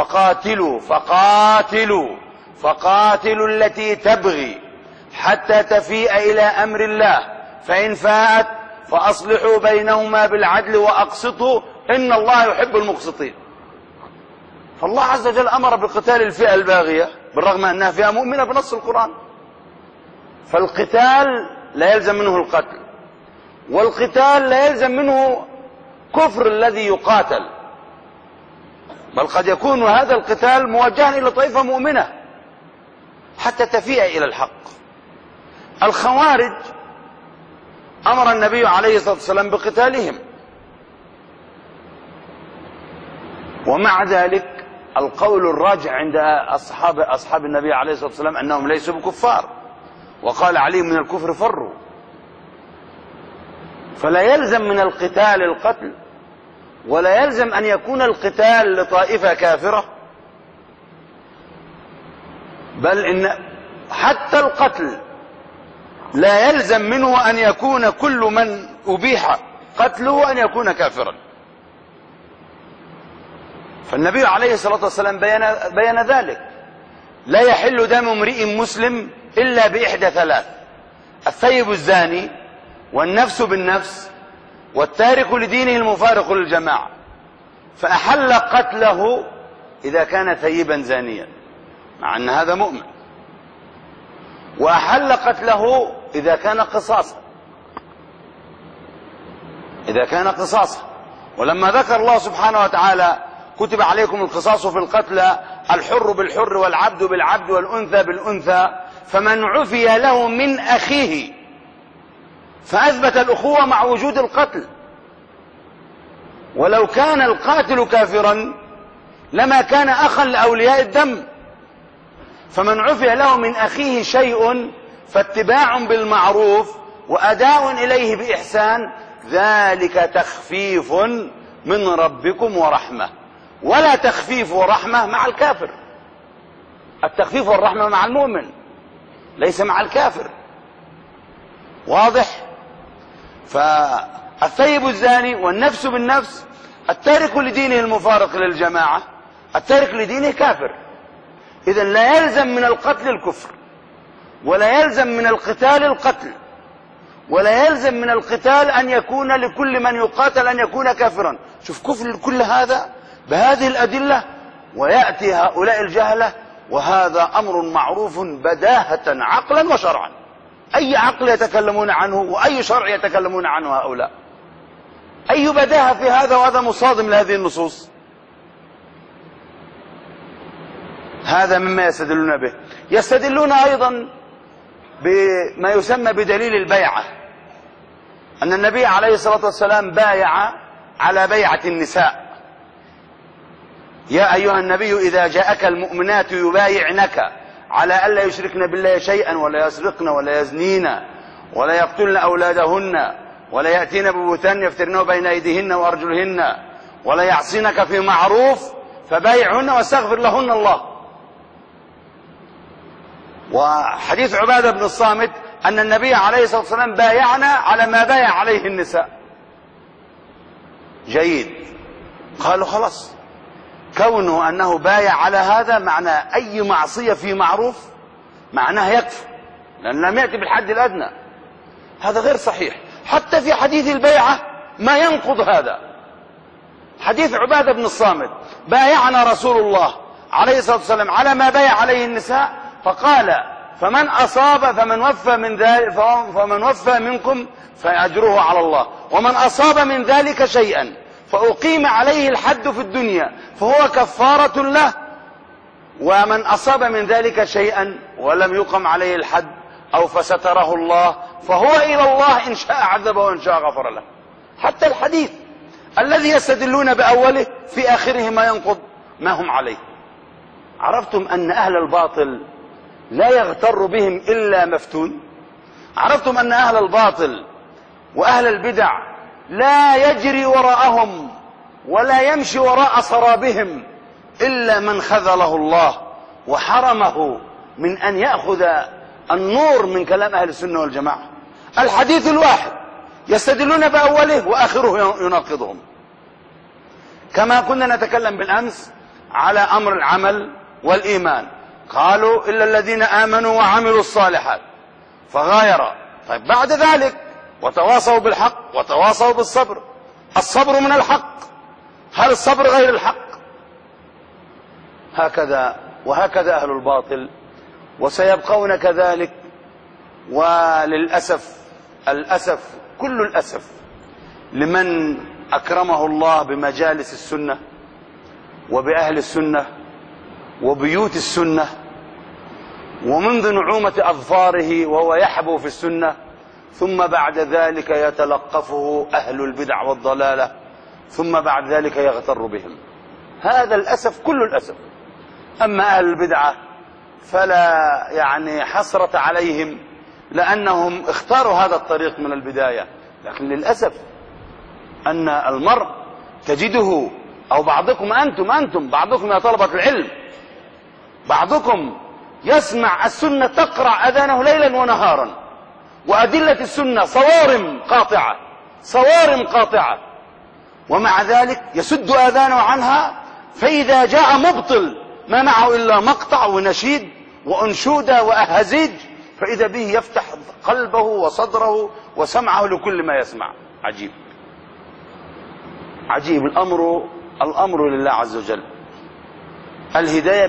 فقاتلوا التي تبغي حتى تفيء إلى أمر الله، فإن فاءت فأصلحوا بينهما بالعدل وأقسطوا إن الله يحب المقسطين. فالله عز وجل أمر بقتال الفئة الباغية بالرغم أنها فئة مؤمنة بنص القرآن. فالقتال لا يلزم منه القتل، والقتال لا يلزم منه كفر الذي يقاتل، بل قد يكون هذا القتال موجها إلى طائفة مؤمنة حتى تفيء إلى الحق. الخوارج أمر النبي عليه الصلاة والسلام بقتالهم، ومع ذلك القول الراجع عند أصحاب النبي عليه الصلاة والسلام أنهم ليسوا بكفار، وقال علي: من الكفر فروا. فلا يلزم من القتال القتل، ولا يلزم أن يكون القتال لطائفة كافرة، بل إن حتى القتل لا يلزم منه أن يكون كل من أبيح قتله أن يكون كافرا. فالنبي عليه الصلاة والسلام بيان ذلك: لا يحل دم امرئ مسلم إلا بإحدى ثلاث: الثيب الزاني، والنفس بالنفس، والتارك لدينه المفارق للجماعة. فأحل قتله إذا كان ثيبا زانيا مع أن هذا مؤمن، وأحل قتله إذا كان قصاصا. ولما ذكر الله سبحانه وتعالى: كتب عليكم القصاص في القتلى، الحر بالحر والعبد بالعبد والأنثى بالأنثى، فمن عفي له من أخيه، فأثبت الأخوة مع وجود القتل. ولو كان القاتل كافرا لما كان أخا لأولياء الدم. فمن عفي له من أخيه شيء فاتباع بالمعروف وأداء إليه بإحسان، ذلك تخفيف من ربكم ورحمة. ولا تخفيف ورحمة مع الكافر، التخفيف والرحمة مع المؤمن ليس مع الكافر. واضح؟ فالثيب الزاني والنفس بالنفس، التارك لدينه المفارق للجماعة، التارك لدينه كافر. إذن لا يلزم من القتل الكفر، ولا يلزم من القتال القتل، ولا يلزم من القتال أن يكون لكل من يقاتل أن يكون كافرا. شوف كفر كل هذا بهذه الأدلة، ويأتي هؤلاء الجهلة، وهذا أمر معروف بداهة عقلا وشرعا. أي عقل يتكلمون عنه وأي شرع يتكلمون عنه هؤلاء؟ أي بداهة في هذا؟ وهذا مصادم لهذه النصوص. هذا مما يستدلون به. يستدلون أيضا بما يسمى بدليل البيعة، أن النبي عليه الصلاة والسلام بايع على بيعة النساء. يا أيها النبي إذا جاءك المؤمنات يبايعنك على ألا يشركن بالله شيئا ولا يسرقن ولا يزنين ولا يقتلن أولادهن ولا يأتين ببهتان يفترنه بين أيديهن وأرجلهن ولا يعصينك في معروف فبايعهن واستغفر لهن الله. وحديث عبادة بن الصامت أن النبي عليه الصلاة والسلام بايعنا على ما بايع عليه النساء. جيد. قالوا خلاص، كونه أنه بايع على هذا معناه أي معصية في معروف معناه يكفر، لأن لم يأتي بالحد الأدنى. هذا غير صحيح. حتى في حديث البيعة ما ينقض هذا. حديث عبادة بن الصامت: بايعنا رسول الله عليه الصلاة والسلام على ما بايع عليه النساء، فقال: فمن أصاب فمن وفى منكم فأجره على الله، ومن أصاب من ذلك شيئا فأقيم عليه الحد في الدنيا فهو كفارة له، ومن أصاب من ذلك شيئا ولم يقم عليه الحد أو فستره الله فهو إلى الله إن شاء عذبه وإن شاء غفر له. حتى الحديث الذي يستدلون بأوله في آخره ما ينقض ما هم عليه. عرفتم أن أهل الباطل لا يغتر بهم إلا مفتون؟ عرفتم أن أهل الباطل وأهل البدع لا يجري وراءهم ولا يمشي وراء سرابهم إلا من خذله الله وحرمه من أن يأخذ النور من كلام أهل السنة والجماعة؟ الحديث الواحد يستدلون بأوله وآخره يناقضهم. كما كنا نتكلم بالأمس على أمر العمل والإيمان، قالوا إلا الذين آمنوا وعملوا الصالحات فغاير. طيب بعد ذلك وتواصوا بالحق وتواصوا بالصبر. الصبر من الحق، هل الصبر غير الحق؟ هكذا وهكذا أهل الباطل، وسيبقون كذلك. وللأسف كل الأسف لمن أكرمه الله بمجالس السنة وبأهل السنة وبيوت السنة، ومنذ نعومة أظفاره وهو يحبو في السنة، ثم بعد ذلك يتلقفه أهل البدع والضلالة، ثم بعد ذلك يغتر بهم. هذا الأسف كل الأسف. أما أهل البدعة فلا حسرة عليهم، لأنهم اختاروا هذا الطريق من البداية. لكن للأسف أن المرء تجده، أو بعضكم أنتم بعضكم يا طلبة العلم، بعضكم يسمع السنة تقرع أذانه ليلا ونهارا، وأدلة السنة صوارم قاطعة، ومع ذلك يسد آذانه عنها. فإذا جاء مبطل ما معه إلا مقطع ونشيد وأنشودة وأهزيج، فإذا به يفتح قلبه وصدره وسمعه لكل ما يسمع. عجيب. الأمر لله عز وجل. الهداية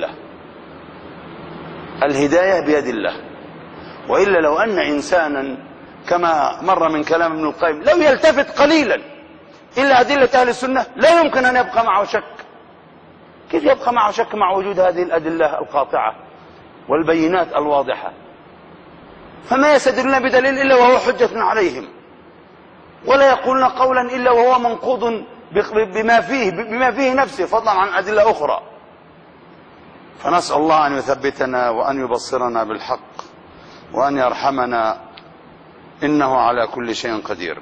بيد الله. وإلا لو أن إنسانا كما مر من كلام ابن القيم لو يلتفت قليلا إلا أدلة أهل السنة لا يمكن أن يبقى معه شك. كيف يبقى معه شك مع وجود هذه الأدلة القاطعة والبينات الواضحة؟ فما يستدلون بدليل إلا وهو حجة عليهم، ولا يقولون قولا إلا وهو منقوض بما فيه نفسه، فضلا عن أدلة أخرى. فنسأل الله أن يثبتنا وأن يبصرنا بالحق وأن يرحمنا إنه على كل شيء قدير.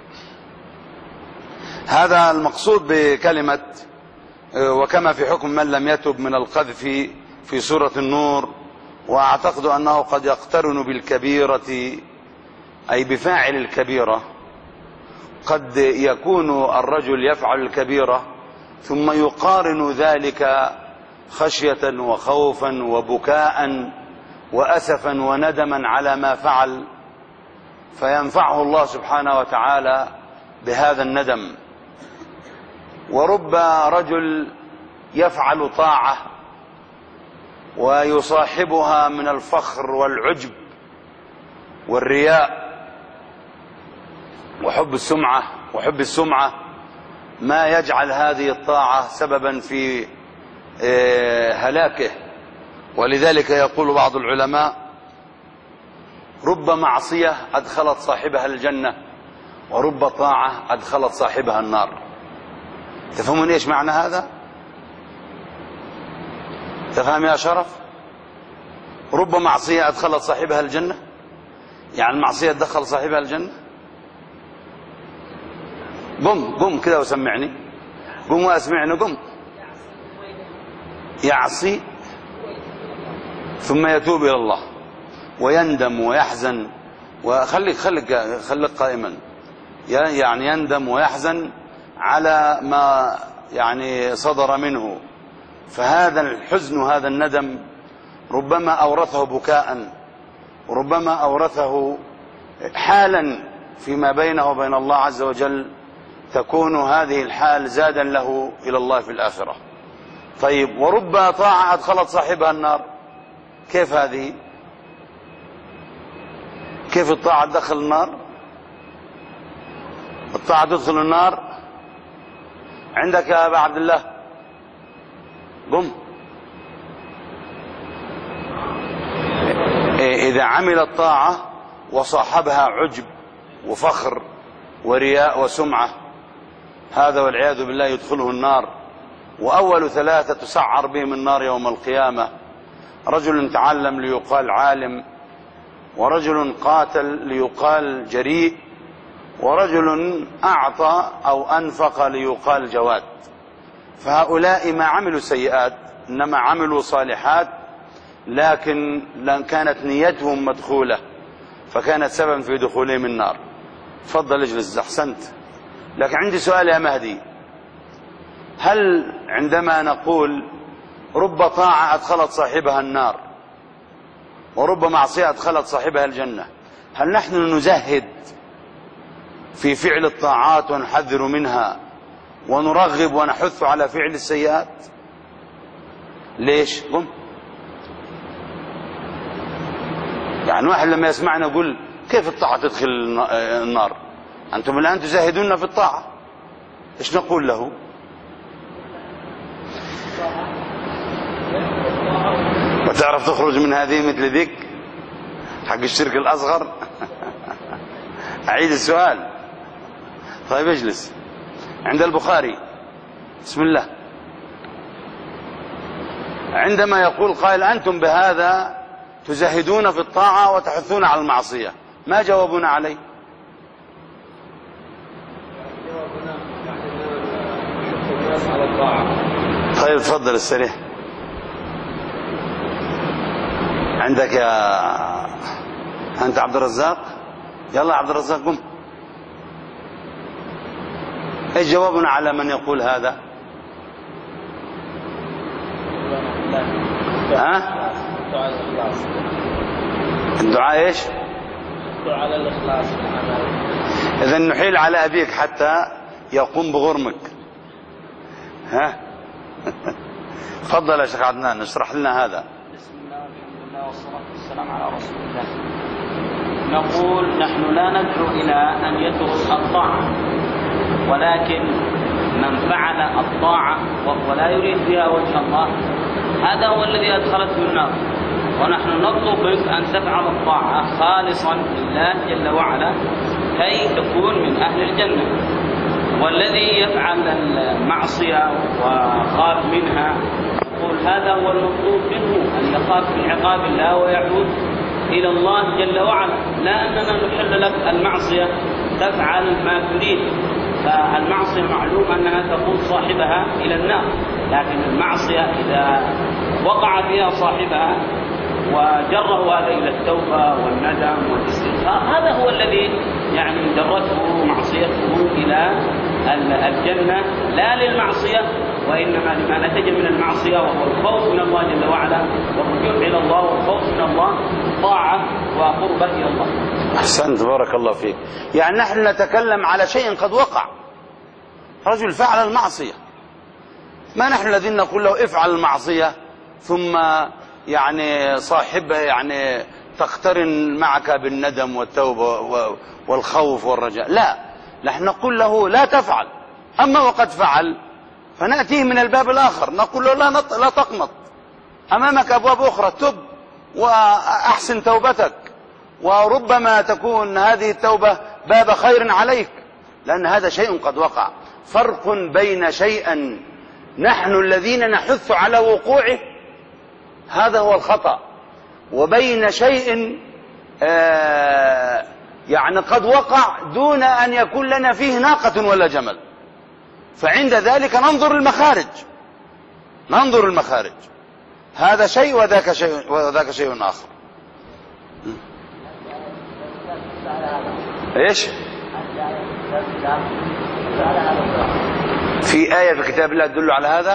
هذا المقصود بكلمة وكما في حكم من لم يتب من القذف في سورة النور. وأعتقد أنه قد يقترن بالكبيرة أي بفاعل الكبيرة. قد يكون الرجل يفعل الكبيرة ثم يقارن ذلك خشية وخوفا وبكاء وأسفا وندما على ما فعل، فينفعه الله سبحانه وتعالى بهذا الندم. ورب رجل يفعل طاعة ويصاحبها من الفخر والعجب والرياء وحب السمعة ما يجعل هذه الطاعة سببا في هلاكه. ولذلك يقول بعض العلماء: رب معصية أدخلت صاحبها الجنة ورب طاعة أدخلت صاحبها النار. تفهمون إيش معنى هذا؟ تفهم يا شرف؟ رب معصية أدخلت صاحبها الجنة، يعني المعصية تدخل صاحبها الجنة. قم كذا وسمعني، قم واسمعني، قم. يعصي ثم يتوب إلى الله ويندم ويحزن، خليك قائما، يعني يندم ويحزن على ما يعني صدر منه. فهذا الحزن وهذا الندم ربما أورثه بكاء، وربما أورثه حالا فيما بينه وبين الله عز وجل، تكون هذه الحال زادا له إلى الله في الآخرة. طيب، ورب طاعة أدخلت صاحبها النار. كيف هذه؟ كيف الطاعة تدخل النار؟ الطاعة تدخل النار عندك يا أبا عبد الله، قم. إذا عمل الطاعة وصاحبها عجب وفخر ورياء وسمعة، هذا والعياذ بالله يدخله النار. وأول ثلاثة تسعر بهم النار يوم القيامة: رجل تعلم ليقال عالم، ورجل قاتل ليقال جريء، ورجل أعطى أو أنفق ليقال جواد. فهؤلاء ما عملوا سيئات، إنما عملوا صالحات، لكن كانت نيتهم مدخولة فكانت سببا في دخولهم النار. تفضل اجلس، أحسنت. لكن عندي سؤال يا مهدي: هل عندما نقول رب طاعة أدخلت صاحبها النار ورب معصية أدخلت صاحبها الجنة، هل نحن نزهد في فعل الطاعات ونحذر منها ونرغب ونحث على فعل السيئات؟ ليش؟ قم. يعني واحد لما يسمعنا يقول: كيف الطاعة تدخل النار؟ أنتم الآن تزهدون في الطاعة. إيش نقول له؟ وتعرف تخرج من هذه مثل ذيك حق الشرك الأصغر؟ أعيد السؤال. طيب اجلس. عند البخاري، بسم الله، عندما يقول قائل: أنتم بهذا تزهدون في الطاعة وتحثون على المعصية، ما جوابنا عليه؟ طيب تفضل السريع. عندك يا أنت عبد الرزاق، يلا عبد الرزاق قم. ايش جوابنا على من يقول هذا؟ ها؟ الدعاء ايش؟ الدعاء على الإخلاص. إذا نحيل على أبيك حتى يقوم بغرمك. ها؟ تفضل يا شيخ عدنان، اشرح لنا هذا. بسم الله والحمد لله والصلاة والسلام على رسول الله. نقول نحن لا ندعو إلى أن يترك الطاعة، ولكن من فعل الطاعة وهو لا يريد بها وجه الله، هذا هو الذي أدخلته النار. ونحن نطلب منك أن تفعل الطاعة خالصا لله جل وعلا كي تكون من أهل الجنة. والذي يفعل المعصية وخاف منها، نقول هذا هو المطلوب منه، أن يخاف من عقاب الله ويعود إلى الله جل وعلا، لا أننا نحل لك المعصية تفعل ما تريد. فالمعصية معلوم أنها تقود صاحبها إلى النار، لكن المعصية إذا وقع فيها صاحبها وجره هذا إلى التوبة والندم والاستغفار، هذا هو الذي يعني جرته معصيته إلى الجنة، لا للمعصية وإنما لما نتج من المعصية، وهو الخوف من الله جل وعلا والرجوع إلى الله والخوف من الله، طاعة وقربة إلى الله. أحسنت، بارك الله فيك. يعني نحن نتكلم على شيء قد وقع، رجل فعل المعصية، ما نحن الذين نقول له افعل المعصية ثم يعني صاحبها يعني تقترن معك بالندم والتوبة والخوف والرجاء، لا، نحن نقول له لا تفعل. أما وقد فعل فنأتيه من الباب الآخر، نقول له لا تقنط، أمامك أبواب أخرى، تب وأحسن توبتك، وربما تكون هذه التوبة باب خير عليك، لأن هذا شيء قد وقع. فرق بين شيء نحن الذين نحث على وقوعه، هذا هو الخطأ، وبين شيء يعني قد وقع دون أن يكون لنا فيه ناقة ولا جمل، فعند ذلك ننظر المخارج، هذا شيء وذاك شيء آخر. ايش؟ في آية في كتاب الله تدل على هذا؟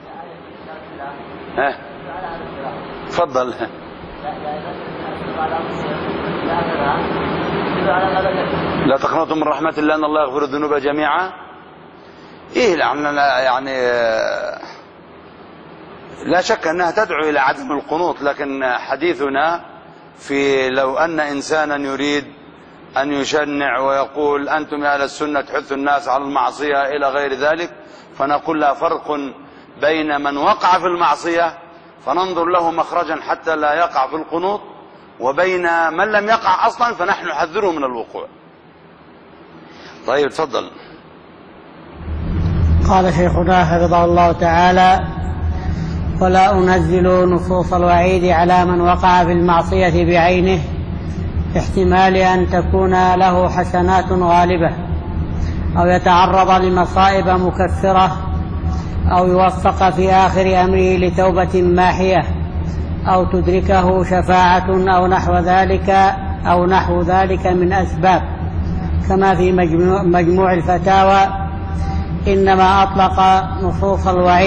تفضل. لا تقنطوا من رحمة الله إن الله يغفر الذنوب جميعا. إيه يعني لا شك أنها تدعو إلى عدم القنوط، لكن حديثنا في لو أن إنسانا يريد أن يشنع ويقول أنتم يا أهل السنة تحثوا الناس على المعصية إلى غير ذلك، فنقول لا فرق بين من وقع في المعصية فننظر له مخرجا حتى لا يقع في القنوط، وبين من لم يقع أصلا فنحن نحذره من الوقوع. طيب تفضل. قال شيخنا حفظه الله تعالى: ولا أنزل نصوص الوعيد على من وقع في المعصية بعينه، احتمال أن تكون له حسنات غالبة، أو يتعرض لمصائب مكفرة، أو يوفق في آخر أمره لتوبة ماحية، أو تدركه شفاعة أو نحو ذلك من أسباب، كما في مجموع الفتاوى: إنما أطلق نصوص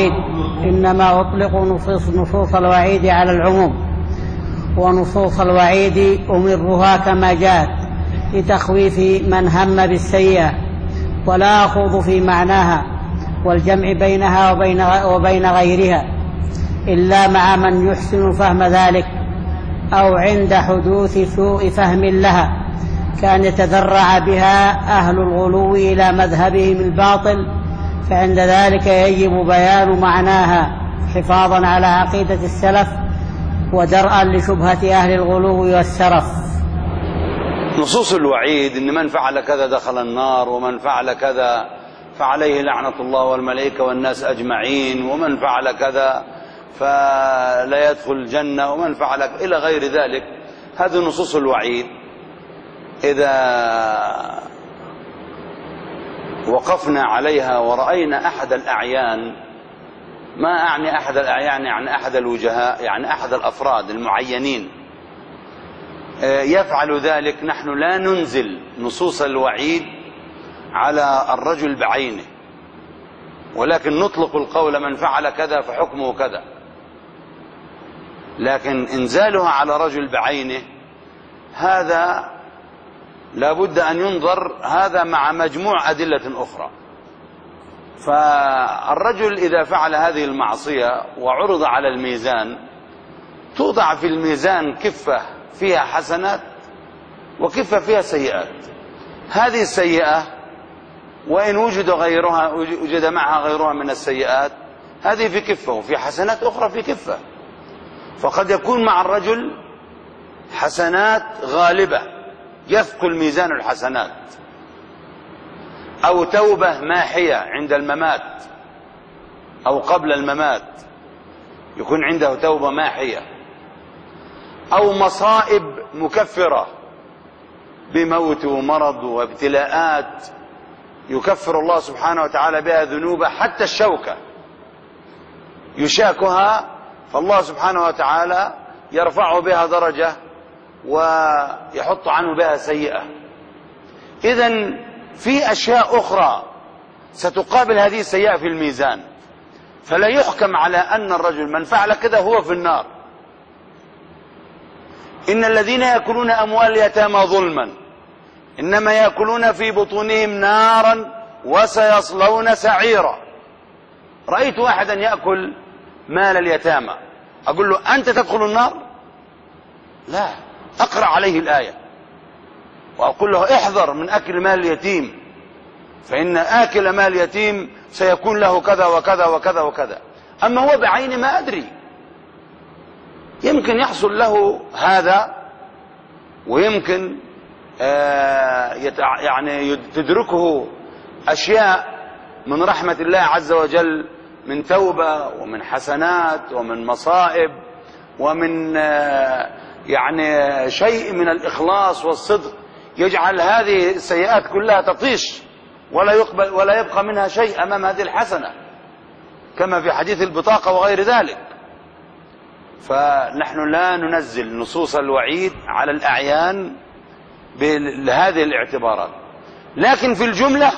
الوعيد على العموم، ونصوص الوعيد أمرها كما جاءت لتخويف من هم بالسيئة، ولا أخوض في معناها والجمع بينها وبين غيرها إلا مع من يحسن فهم ذلك، أو عند حدوث سوء فهم لها، كان يتذرع بها أهل الغلو إلى مذهبهم الباطل، فعند ذلك يجب بيان معناها حفاظا على عقيدة السلف ودرءا لشبهة أهل الغلو والسرف. نصوص الوعيد إن من فعل كذا دخل النار، ومن فعل كذا فعليه لعنة الله والملائكة والناس أجمعين، ومن فعل كذا فلا يدخل الجنة، ومن فعل إلى غير ذلك، هذه نصوص الوعيد إذا وقفنا عليها ورأينا أحد الأعيان، ما أعني أحد الأعيان يعني أحد الوجهاء، يعني أحد الأفراد المعينين يفعل ذلك، نحن لا ننزل نصوص الوعيد على الرجل بعينه، ولكن نطلق القول من فعل كذا فحكمه كذا، لكن إنزالها على رجل بعينه هذا لابد أن ينظر هذا مع مجموع أدلة أخرى. فالرجل إذا فعل هذه المعصية وعرض على الميزان، توضع في الميزان كفة فيها حسنات وكفة فيها سيئات. هذه السيئة وإن وجد معها غيرها من السيئات، هذه في كفة، وفي حسنات أخرى في كفة. فقد يكون مع الرجل حسنات غالبة يثقل ميزان الحسنات، أو توبة ماحية عند الممات أو قبل الممات، يكون عنده توبة ماحية، أو مصائب مكفرة بموت ومرض وابتلاءات يكفر الله سبحانه وتعالى بها ذنوبه، حتى الشوكة يشاكها فالله سبحانه وتعالى يرفع بها درجة ويحط عنه بها سيئة. إذن في أشياء أخرى ستقابل هذه السيئة في الميزان، فلا يحكم على أن الرجل من فعل كذا هو في النار. إن الذين يأكلون أموال اليتامى ظلما إنما يأكلون في بطونهم نارا وسيصلون سعيرا. رأيت واحدا يأكل مال اليتامى، أقول له أنت تدخل النار؟ لا، أقرأ عليه الآية وأقول له احذر من أكل مال اليتيم، فإن آكل مال اليتيم سيكون له كذا وكذا وكذا وكذا. أما هو بعين ما أدري، يمكن يحصل له هذا ويمكن يعني تدركه أشياء من رحمة الله عز وجل، من توبة ومن حسنات ومن مصائب ومن يعني شيء من الإخلاص والصدق، يجعل هذه السيئات كلها تطيش ولا يبقى منها شيء أمام هذه الحسنة، كما في حديث البطاقة وغير ذلك. فنحن لا ننزل نصوص الوعيد على الأعيان بهذه الاعتبارات، لكن في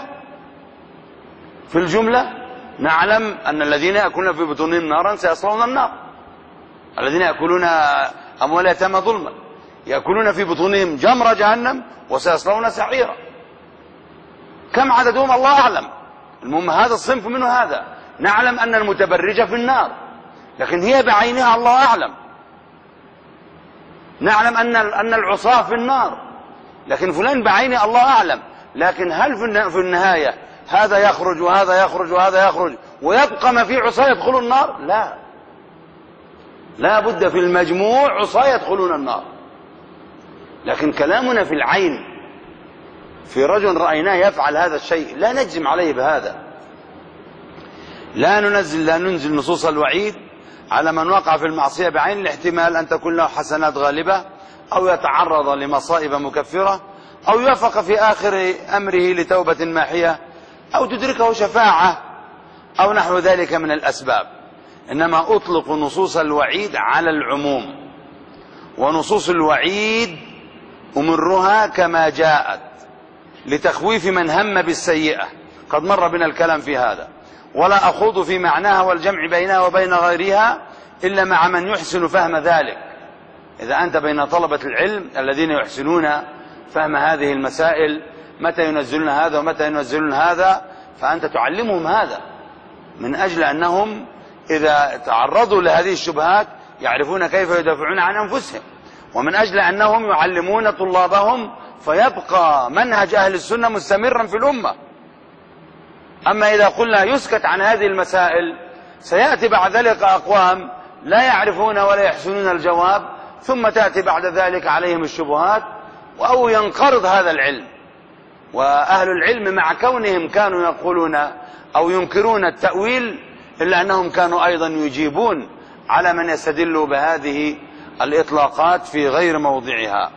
الجملة نعلم أن الذين يأكلون في بطونهم نارا سيصلون النار. الذين يأكلون أموال اليتامى ظلما يأكلون في بطونهم جمر جهنم وسيصلون سعيرا. كم عددهم الله أعلم، المهم هذا الصنف منه هذا. نعلم أن المتبرجة في النار، لكن هي بعينها الله أعلم. نعلم أن العصاة في النار، لكن فلان بعينه الله أعلم. لكن هل في النهاية هذا يخرج وهذا يخرج وهذا يخرج ويبقى ما في عصاة يدخلون النار؟ لا بد في المجموع عصاة يدخلون النار. لكن كلامنا في العين، في رجل رأيناه يفعل هذا الشيء لا نجزم عليه بهذا. لا ننزل نصوص الوعيد على من وقع في المعصية بعين الاحتمال أن تكون له حسنات غالبة، أو يتعرض لمصائب مكفرة، أو يوفق في آخر أمره لتوبة ماحية، أو تدركه شفاعة، أو نحو ذلك من الأسباب. إنما أطلق نصوص الوعيد على العموم، ونصوص الوعيد أمرها كما جاءت لتخويف من هم بالسيئة، قد مر بنا الكلام في هذا، ولا أخوض في معناها والجمع بينها وبين غيرها إلا مع من يحسن فهم ذلك. إذا أنت بين طلبة العلم الذين يحسنون فهم هذه المسائل، متى ينزلون هذا ومتى ينزلون هذا، فأنت تعلمهم هذا، من أجل أنهم إذا تعرضوا لهذه الشبهات يعرفون كيف يدافعون عن أنفسهم، ومن أجل أنهم يعلمون طلابهم، فيبقى منهج أهل السنة مستمرا في الأمة. أما إذا قلنا يسكت عن هذه المسائل سيأتي بعد ذلك أقوام لا يعرفون ولا يحسنون الجواب، ثم تأتي بعد ذلك عليهم الشبهات، أو ينقرض هذا العلم. وأهل العلم مع كونهم كانوا يقولون أو ينكرون التأويل، إلا أنهم كانوا أيضا يجيبون على من يستدل بهذه الإطلاقات في غير موضعها.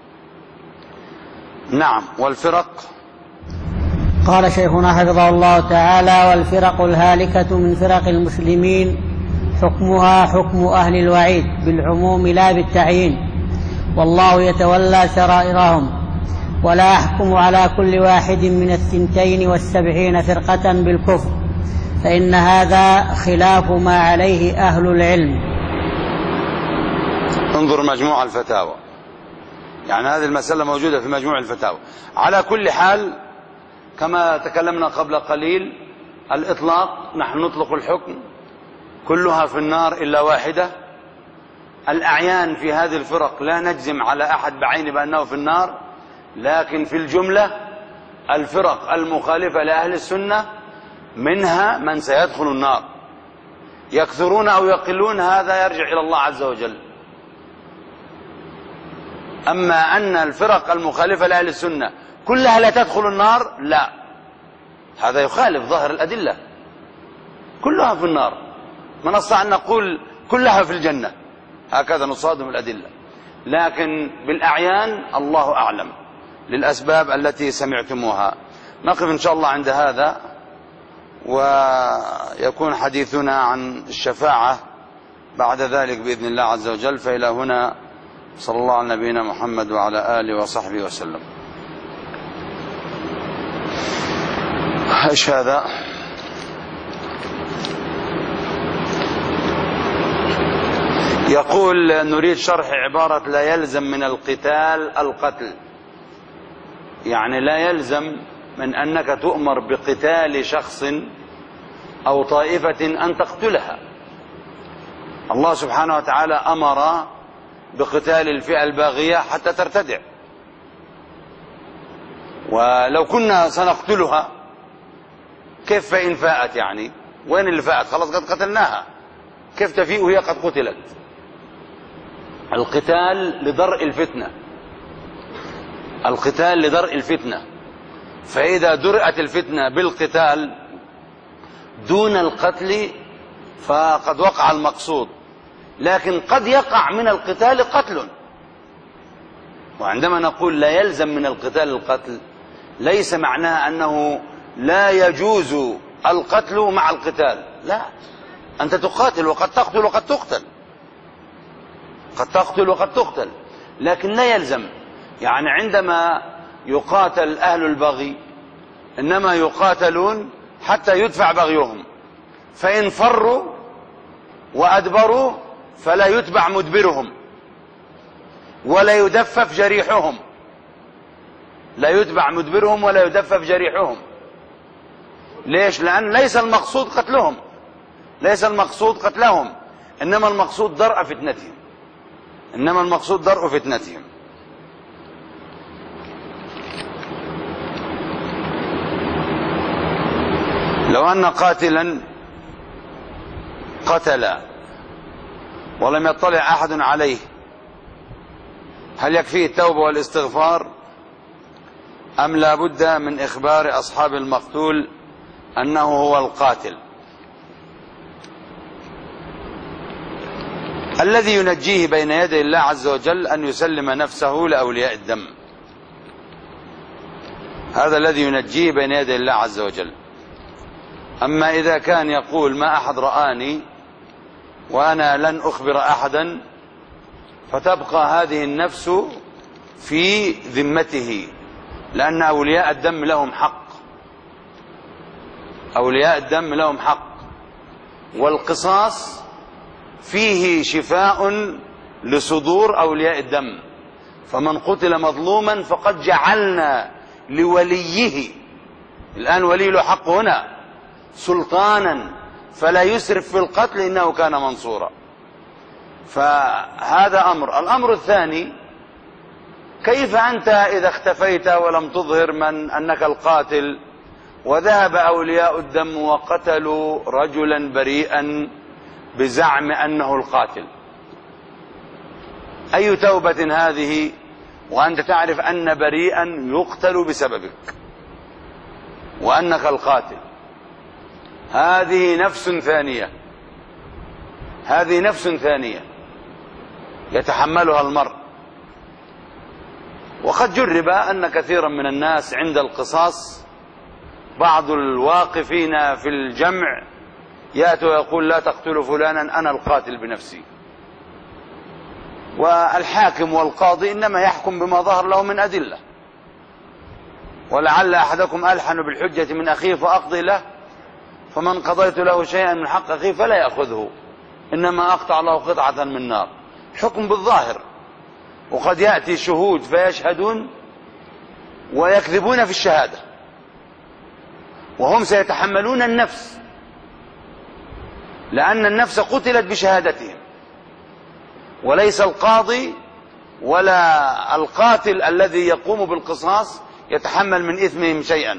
نعم. والفرق، قال شيخنا حفظه الله تعالى: والفرق الهالكة من فرق المسلمين حكمها حكم أهل الوعيد بالعموم لا بالتعيين، والله يتولى سرائرهم، ولا يحكم على كل واحد من 72 فرقة بالكفر، فإن هذا خلاف ما عليه أهل العلم. انظر مجموع الفتاوى، يعني هذه المسألة موجودة في مجموع الفتاوى. على كل حال كما تكلمنا قبل قليل، الإطلاق نحن نطلق الحكم كلها في النار إلا واحدة. الأعيان في هذه الفرق لا نجزم على أحد بعين بأنه في النار، لكن في الجملة الفرق المخالفة لأهل السنة منها من سيدخل النار، يكثرون أو يقلون هذا يرجع إلى الله عز وجل. أما أن الفرق المخالفة لأهل السنة كلها لا تدخل النار، لا، هذا يخالف ظاهر الأدلة. كلها في النار، ما نستطيع أن نقول كلها في الجنة، هكذا نصادم الأدلة. لكن بالأعيان الله أعلم للأسباب التي سمعتموها. نقف إن شاء الله عند هذا، ويكون حديثنا عن الشفاعة بعد ذلك بإذن الله عز وجل. فإلى هنا، صلى الله على نبينا محمد وعلى آله وصحبه وسلم. ايش هذا؟ يقول نريد شرح عبارة لا يلزم من القتال القتل. يعني لا يلزم من أنك تؤمر بقتال شخص أو طائفة أن تقتلها. الله سبحانه وتعالى أمر بقتال الفئة الباغية حتى ترتدع، ولو كنا سنقتلها كيف فإن فاءت؟ يعني وين اللي فاءت؟ خلاص قد قتلناها، كيف تفيء وهي قد قتلت؟ القتال لدرء الفتنة، القتال لدرء الفتنة. فإذا درأت الفتنة بالقتال دون القتل فقد وقع المقصود. لكن قد يقع من القتال قتل، وعندما نقول لا يلزم من القتال القتل ليس معناه أنه لا يجوز القتل مع القتال، لا، أنت تقاتل وقد تقتل وقد تقتل، قد تقتل وقد تقتل، لكن لا يلزم. يعني عندما يقاتل أهل البغي إنما يقاتلون حتى يدفع بغيهم، فإن فروا وأدبروا فلا يتبع مدبرهم ولا يدفف جريحهم، لا يتبع مدبرهم ولا يدفف جريحهم. ليش؟ لأن ليس المقصود قتلهم، ليس المقصود قتلهم، إنما المقصود درء فتنتهم، إنما المقصود درء فتنتهم. لو أن قاتلا قتل ولم يطلع أحد عليه هل يكفيه التوبة والاستغفار، أم لا بد من إخبار أصحاب المقتول أنه هو القاتل؟ الذي ينجيه بين يدي الله عز وجل أن يسلم نفسه لأولياء الدم، هذا الذي ينجيه بين يدي الله عز وجل. أما إذا كان يقول ما أحد رآني وأنا لن أخبر أحدا، فتبقى هذه النفس في ذمته، لأن أولياء الدم لهم حق، أولياء الدم لهم حق، والقصاص فيه شفاء لصدور أولياء الدم. فمن قتل مظلوما فقد جعلنا لوليه، الآن ولي له حق هنا، سلطانا فلا يسرف في القتل إنه كان منصورا. فهذا أمر. الأمر الثاني، كيف أنت إذا اختفيت ولم تظهر من أنك القاتل، وذهب أولياء الدم وقتلوا رجلا بريئا بزعم أنه القاتل؟ أي توبة هذه وأنت تعرف أن بريئا يقتل بسببك وأنك القاتل؟ هذه نفس ثانية، هذه نفس ثانية يتحملها المرء. وقد جرب أن كثيرا من الناس عند القصاص بعض الواقفين في الجمع يأتي ويقول لا تقتلوا فلانا أنا القاتل بنفسي، والحاكم والقاضي إنما يحكم بما ظهر له من أدلة، ولعل أحدكم ألحن بالحجة من أخيه فأقضي له، فمن قضيت له شيئا من حق أخيه فلا يأخذه، إنما أقطع له قطعة من نار. حكم بالظاهر. وقد يأتي شهود فيشهدون ويكذبون في الشهادة، وهم سيتحملون النفس، لأن النفس قتلت بشهادتهم، وليس القاضي ولا القاتل الذي يقوم بالقصاص يتحمل من إثمهم شيئا،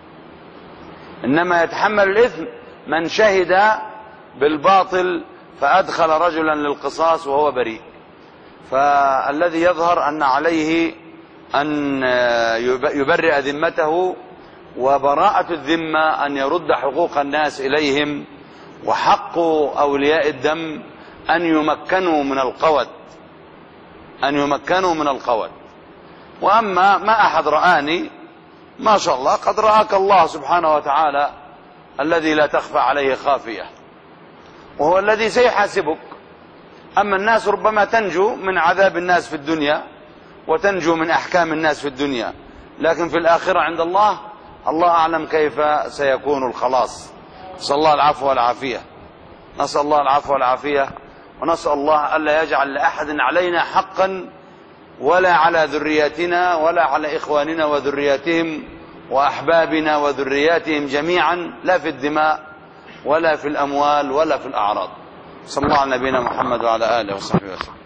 إنما يتحمل الإثم من شهد بالباطل فأدخل رجلا للقصاص وهو بريء. فالذي يظهر أن عليه أن يبرئ ذمته، وبراءة الذمة أن يرد حقوق الناس إليهم، وحق أولياء الدم أن يمكنوا من القود أن يمكنوا من القول. وأما ما أحد رآني، ما شاء الله قد رآك الله سبحانه وتعالى الذي لا تخفى عليه خافية، وهو الذي سيحاسبك. أما الناس ربما تنجو من عذاب الناس في الدنيا وتنجو من أحكام الناس في الدنيا، لكن في الآخرة عند الله، الله أعلم كيف سيكون الخلاص. نسأل الله العفو والعافية، نسأل الله العفو والعافية، ونسأل الله ألا يجعل لأحد علينا حقا، ولا على ذرياتنا، ولا على إخواننا وذرياتهم وأحبابنا وذرياتهم جميعا، لا في الدماء ولا في الأموال ولا في الأعراض. صلى الله على نبينا محمد وعلى آله وصحبه وسلم.